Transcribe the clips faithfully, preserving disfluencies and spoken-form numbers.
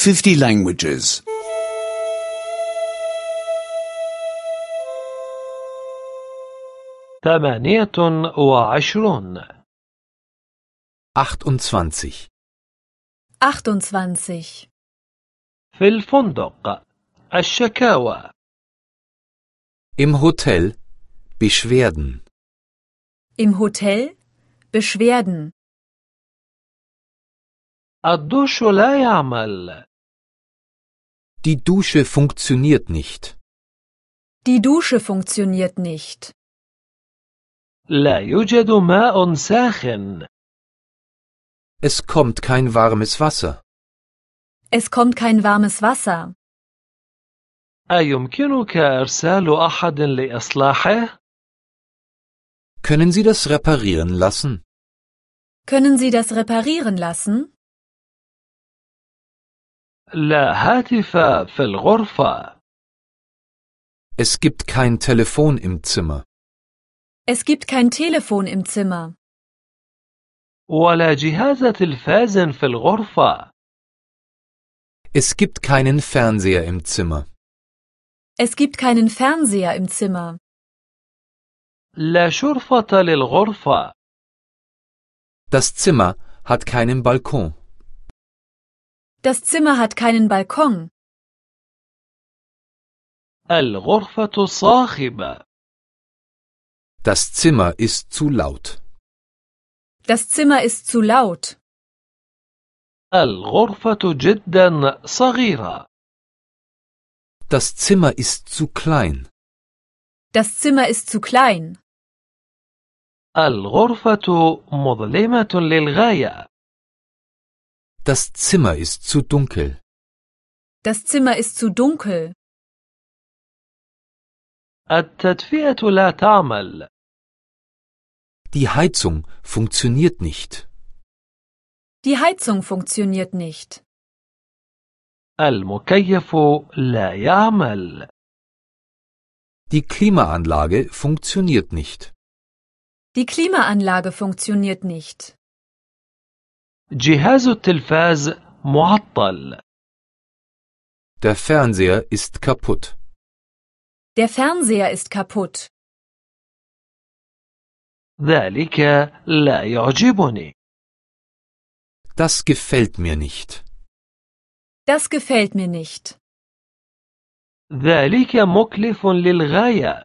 fifty languages. ثمانية وعشرون. achtundzwanzig. achtundzwanzig. في الفندق. الشكاوى. Im Hotel Beschwerden. Im Hotel Beschwerden. الدوش لا يعمل. Die Dusche funktioniert nicht. Die Dusche funktioniert nicht. لا يوجد ماء ساخن. Es kommt kein warmes Wasser. Es kommt kein warmes Wasser. أيمكنك إرسال أحد لإصلاحه؟ Können Sie das reparieren lassen? Können Sie das reparieren lassen? لا هاتف في الغرفة. Es gibt kein Telefon im Zimmer. Es gibt kein Telefon im Zimmer. ولا جهاز تلفاز في الغرفة. Es gibt keinen Fernseher im Zimmer. Es gibt keinen Fernseher im Zimmer. لا شرفة للغرفة. Das Zimmer hat keinen Balkon. Das Zimmer hat keinen Balkon. الغرفة صاخبة. Das Zimmer ist zu laut. Das Zimmer ist zu laut. الغرفة جدا صغيرة. Das Zimmer ist zu klein. Das Zimmer ist zu klein. الغرفة مظلمة للغاية. Das Zimmer ist zu dunkel. Das Zimmer ist zu dunkel. التدفئة لا تعمل. Die Heizung funktioniert nicht. Die Heizung funktioniert nicht. المكيف لا يعمل. Die Klimaanlage funktioniert nicht. Die Klimaanlage funktioniert nicht. جهاز التلفاز معطل. Der Fernseher ist kaputt. Der Fernseher ist kaputt. ذلك لا يعجبني. Das gefällt mir nicht. Das gefällt mir nicht. ذلك مكلف للغاية.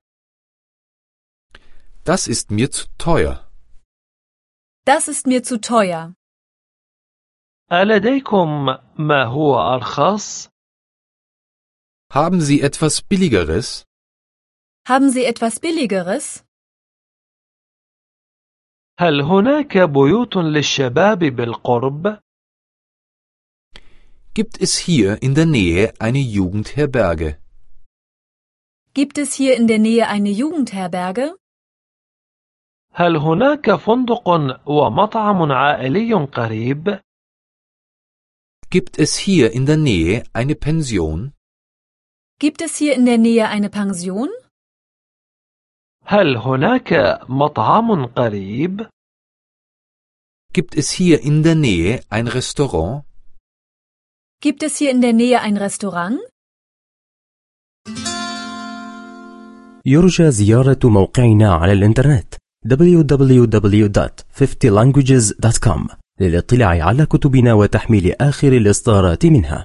Das ist mir zu teuer. Das ist mir zu teuer. ألديكم ما هو أرخص؟ Haben Sie etwas Billigeres? Haben Sie etwas Billigeres? هل هناك بيوت للشباب بالقرب؟ Gibt es hier in der Nähe eine Jugendherberge? Gibt es hier in der Nähe eine Jugendherberge? هل هناك فندق ومطعم عائلي قريب؟ Gibt es hier in der Nähe eine Pension? Gibt es hier in der Nähe eine Pension? هل هناك مطعم قريب؟ Gibt es hier in der Nähe ein Restaurant? Gibt es hier in der Nähe ein Restaurant? يرجى زيارة موقعنا على الإنترنت دبليو دبليو دبليو دوت fifty languages دوت كوم للاطلاع على كتبنا وتحميل آخر الإصدارات منها.